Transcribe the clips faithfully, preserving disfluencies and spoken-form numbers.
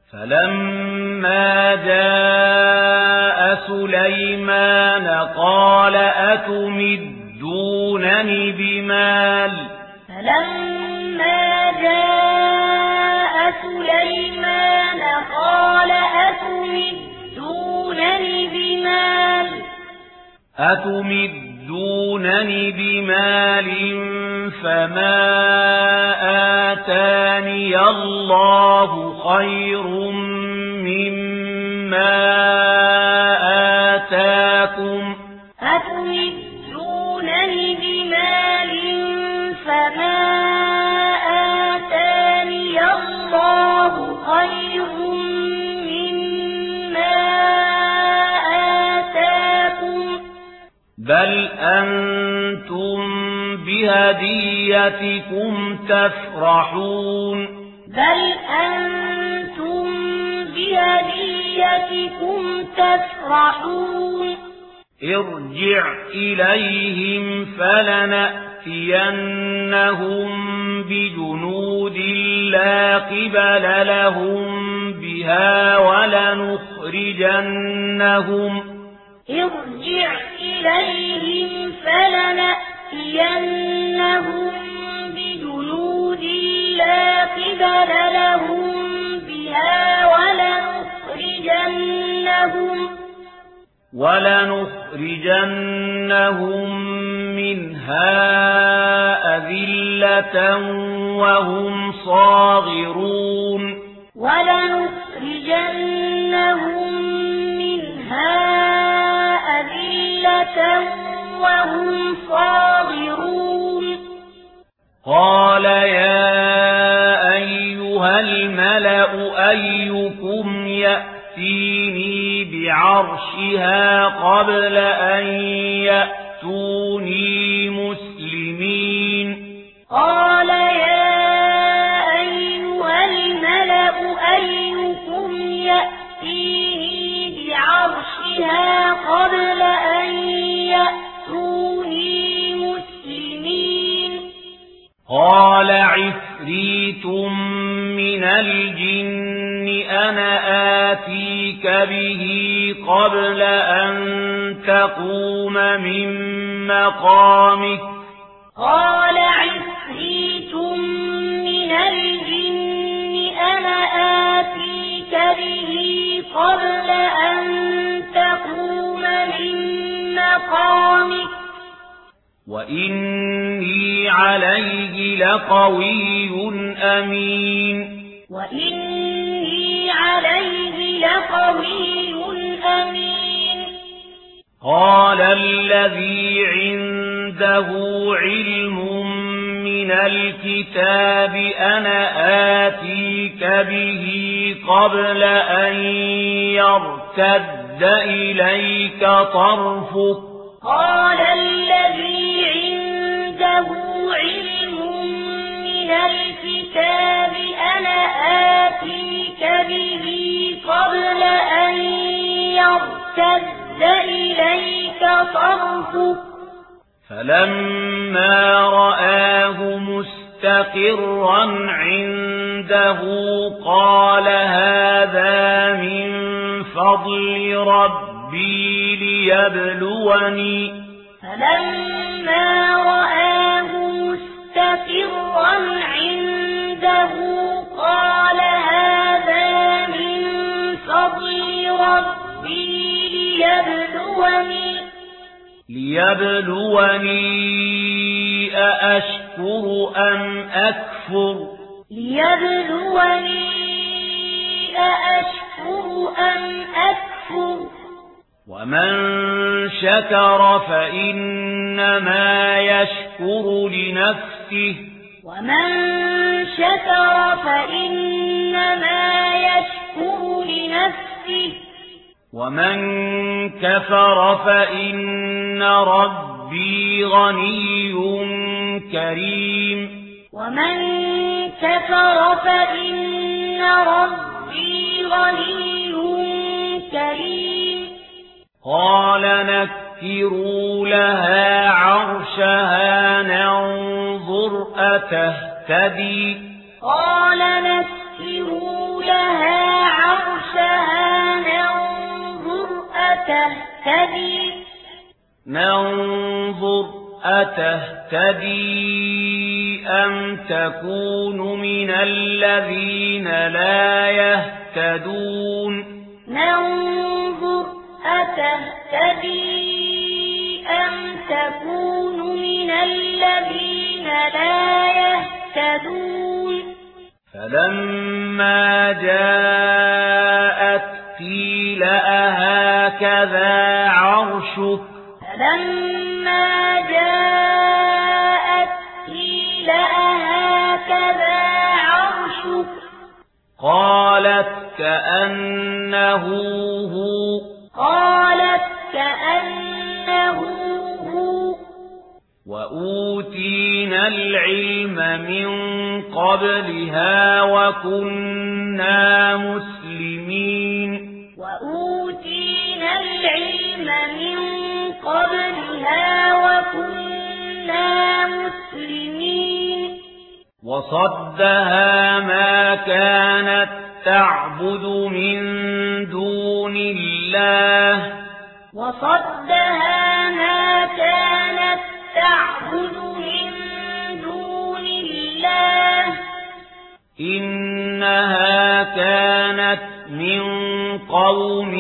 فلما جاء سليمان قال أتمدونني بمال فلما جاء سليمان قال أتمدونني بمال أتمدونني بمال فما آتاني الله خير مما آتاكم أتمدونني بمال فما آتاني الله خير مما آتاكم بل أنتم بهديتكم تفرحون بل أنتم بهديتكم تفرحون ارجع إليهم فلنأتينهم بجنود لا قبل لهم بها ولنخرجنهم ارجع إليهم فلنأتينهم بجنود لا قبل لهم بها ولنخرجنهم ولنخرجنهم منها أذلة وهم صاغرون ولنخرجنهم منها أذلة وهم صاغرون قال يا أيها الملأ أيكم يأتيني بعرشها قبل أن يأتوني مسلمين قال يا أيها الملأ أيكم يأتيني بعرشها قبل أن يأتوني مسلمين قال عفريت من الجن أنا آتيك به قبل أن تقوم من مقامك قال عفريت من الجن أنا آتيك به قبل أن تقوم من مقامك وإني عليه لقوي أمين وإني عليه لقوي أمين قال الذي عنده علم من الكتاب أنا آتيك به قبل أن يرتد إليك طرفك قال الذي عنده علم من الكتاب أنا آتيك به قبل أن يرتد إليك طرفك فلما رآه مستقرا عنده قال هذا من فضل ربي ليبلوني فلما رآه مستقرا عنده قال هذا من فضل ربي ليبلوني ليبلوني أأشكر أم أكفر ليبلوني أأشكر أم أكفر ومن شكر فإنما يشكر لنفسه ومن شكر فإنما يشكر لنفسه ومن كفر فإن ربي غني كريم ومن كفر فإن ربي غني كريم قال نكروا لها عرشها ننظر أتهتدي قال نكروا لها عرشها أتهتدي ننظر أتهتدي أم تكون من الذين لا يهتدون ننظر أتهتدي أم تكون من الذين لا يهتدون فلما جاءت قيل أهكذا عرشك فلما جاءت قيل أهكذا عرشك قالت كأنه هو قالت كأنه هو وأوتينا العلم من قبلها وكنا مسلمين وأوتينا العلم من قبلها وكنا مسلمين وصدها ما كانت تعبد من دون الله وصدها ما كانت تعبد من دون الله إنها كانت من قوم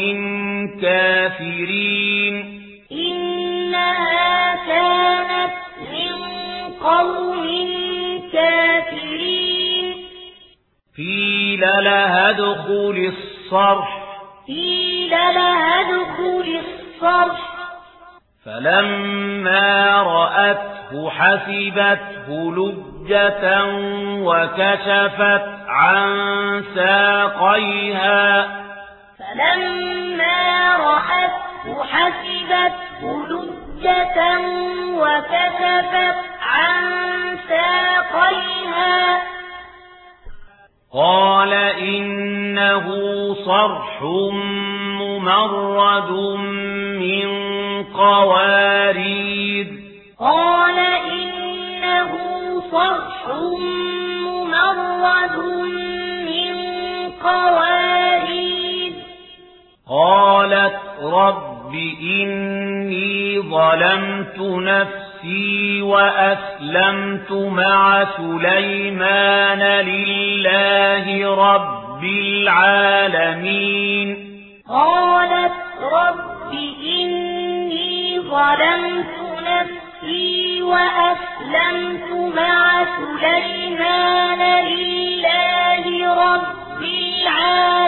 كافرين إنها كانت من قوم كافرين قيل لها ادخل الصرح قيل لها ادخل الصرح فلما رأته حسبته لجة وكشفت عن ساقيها فلما رأته حسبته لجة وكشفت عن ساقيها قال إنه صرح ممرد من قوارير قال إنه صرح ممرد من قوارير قالت رب إني ظلمت نفسي وأسلمت مع سليمان لله رب العالمين قالت رب إني ظلمت نفسي وأسلمت مع سليمان لله رب العالمين